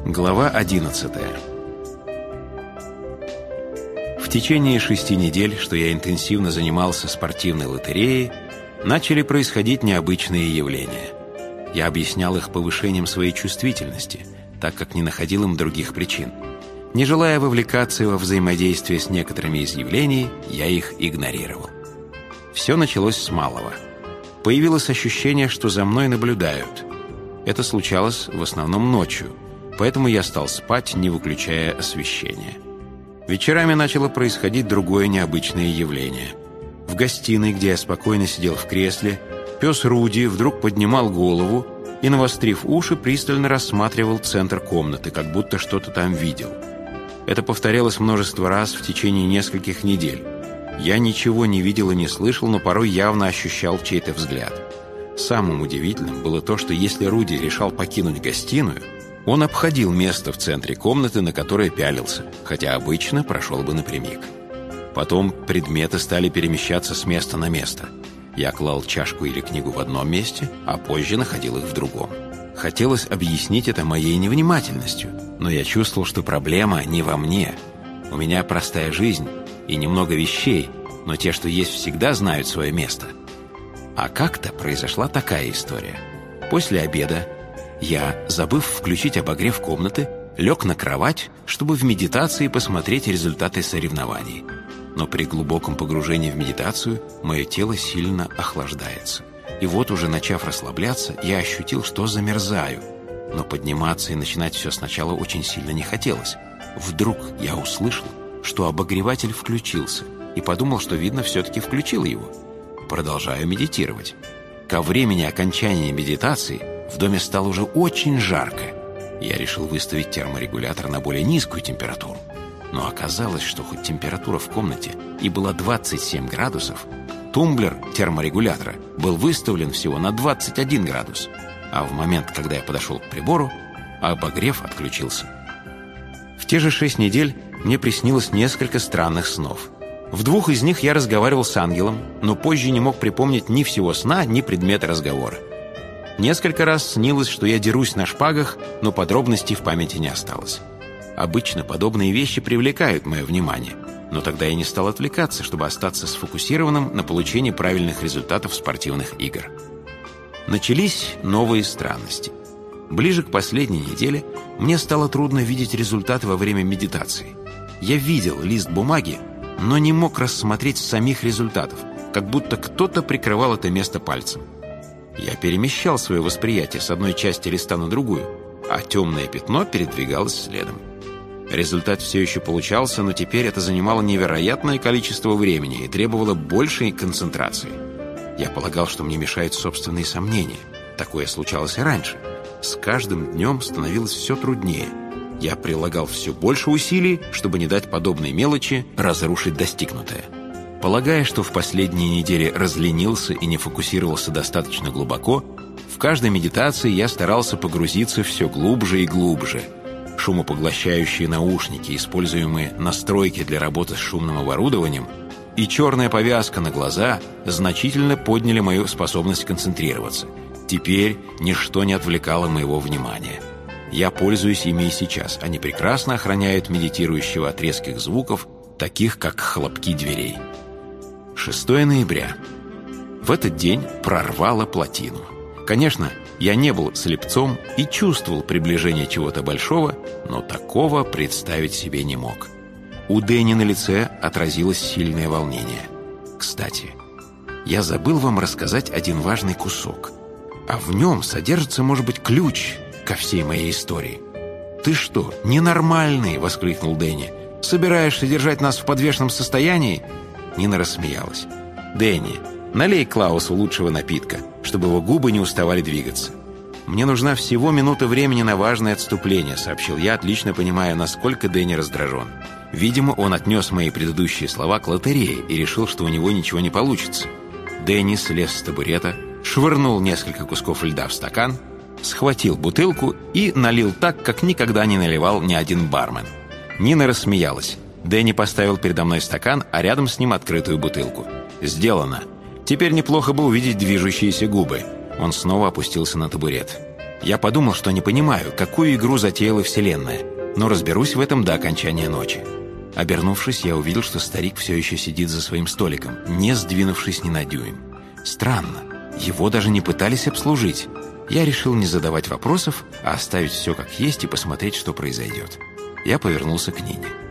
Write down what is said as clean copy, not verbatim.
Глава 11. В течение 6 недель, что я интенсивно занимался спортивной лотереей, начали происходить необычные явления. Я объяснял их повышением своей чувствительности, так как не находил им других причин. Не желая вовлекаться во взаимодействие с некоторыми из явлений, я их игнорировал. Все началось с малого. Появилось ощущение, что за мной наблюдают. Это случалось в основном ночью, поэтому я стал спать, не выключая освещение. Вечерами начало происходить другое необычное явление. В гостиной, где я спокойно сидел в кресле, пес Руди вдруг поднимал голову и, навострив уши, пристально рассматривал центр комнаты, как будто что-то там видел. Это повторялось множество раз в течение нескольких недель. Я ничего не видел и не слышал, но порой явно ощущал чей-то взгляд. Самым удивительным было то, что если Руди решал покинуть гостиную, он обходил место в центре комнаты, на которое пялился, хотя обычно прошел бы напрямик. Потом предметы стали перемещаться с места на место. Я клал чашку или книгу в одном месте, а позже находил их в другом. Хотелось объяснить это моей невнимательностью, но я чувствовал, что проблема не во мне. У меня простая жизнь и немного вещей, но те, что есть, всегда знают свое место. А как-то произошла такая история. После обеда я, забыв включить обогрев комнаты, лег на кровать, чтобы в медитации посмотреть результаты соревнований. Но при глубоком погружении в медитацию мое тело сильно охлаждается. И вот уже начав расслабляться, я ощутил, что замерзаю. Но подниматься и начинать все сначала очень сильно не хотелось. Вдруг я услышал, что обогреватель включился, и подумал, что, видно, все-таки включил его. Продолжаю медитировать. Ко времени окончания медитации в доме стало уже очень жарко. Я решил выставить терморегулятор на более низкую температуру. Но оказалось, что хоть температура в комнате и была 27 градусов, тумблер терморегулятора был выставлен всего на 21 градус. А в момент, когда я подошел к прибору, обогрев отключился. В те же 6 недель мне приснилось несколько странных снов. В 2 из них я разговаривал с ангелом, но позже не мог припомнить ни всего сна, ни предмета разговора. Несколько раз снилось, что я дерусь на шпагах, но подробностей в памяти не осталось. Обычно подобные вещи привлекают мое внимание, но тогда я не стал отвлекаться, чтобы остаться сфокусированным на получении правильных результатов спортивных игр. Начались новые странности. Ближе к последней неделе мне стало трудно видеть результаты во время медитации. Я видел лист бумаги, но не мог рассмотреть самих результатов, как будто кто-то прикрывал это место пальцем. Я перемещал свое восприятие с одной части листа на другую, а темное пятно передвигалось следом. Результат все еще получался, но теперь это занимало невероятное количество времени и требовало большей концентрации. Я полагал, что мне мешают собственные сомнения. Такое случалось и раньше. С каждым днем становилось все труднее. Я прилагал все больше усилий, чтобы не дать подобной мелочи разрушить достигнутое. Полагая, что в последние недели разленился и не фокусировался достаточно глубоко, в каждой медитации я старался погрузиться все глубже и глубже. Шумопоглощающие наушники, используемые настройки для работы с шумным оборудованием, и черная повязка на глаза значительно подняли мою способность концентрироваться. Теперь ничто не отвлекало моего внимания. Я пользуюсь ими и сейчас. Они прекрасно охраняют медитирующего от резких звуков, таких как хлопки дверей. 6 ноября. В этот день прорвало плотину. Конечно, я не был слепцом и чувствовал приближение чего-то большого, но такого представить себе не мог. У Дэнни на лице отразилось сильное волнение. Кстати, я забыл вам рассказать один важный кусок, а в нем содержится, может быть, ключ ко всей моей истории. «Ты что, ненормальный?» — воскликнул Дэнни. «Собираешься держать нас в подвешенном состоянии?» Нина рассмеялась. «Дэнни, налей Клаусу лучшего напитка, чтобы его губы не уставали двигаться». «Мне нужна всего минута времени на важное отступление», — сообщил я, отлично понимая, насколько Дэнни раздражен. Видимо, он отнес мои предыдущие слова к лотерее и решил, что у него ничего не получится. Дэнни слез с табурета, швырнул несколько кусков льда в стакан, схватил бутылку и налил так, как никогда не наливал ни один бармен. Нина рассмеялась. Дэнни поставил передо мной стакан, а рядом с ним открытую бутылку. «Сделано. Теперь неплохо бы увидеть движущиеся губы». Он снова опустился на табурет. Я подумал, что не понимаю, какую игру затеяла Вселенная, но разберусь в этом до окончания ночи. Обернувшись, я увидел, что старик все еще сидит за своим столиком, не сдвинувшись ни на дюйм. Странно, его даже не пытались обслужить. Я решил не задавать вопросов, а оставить все как есть и посмотреть, что произойдет. Я повернулся к Нине.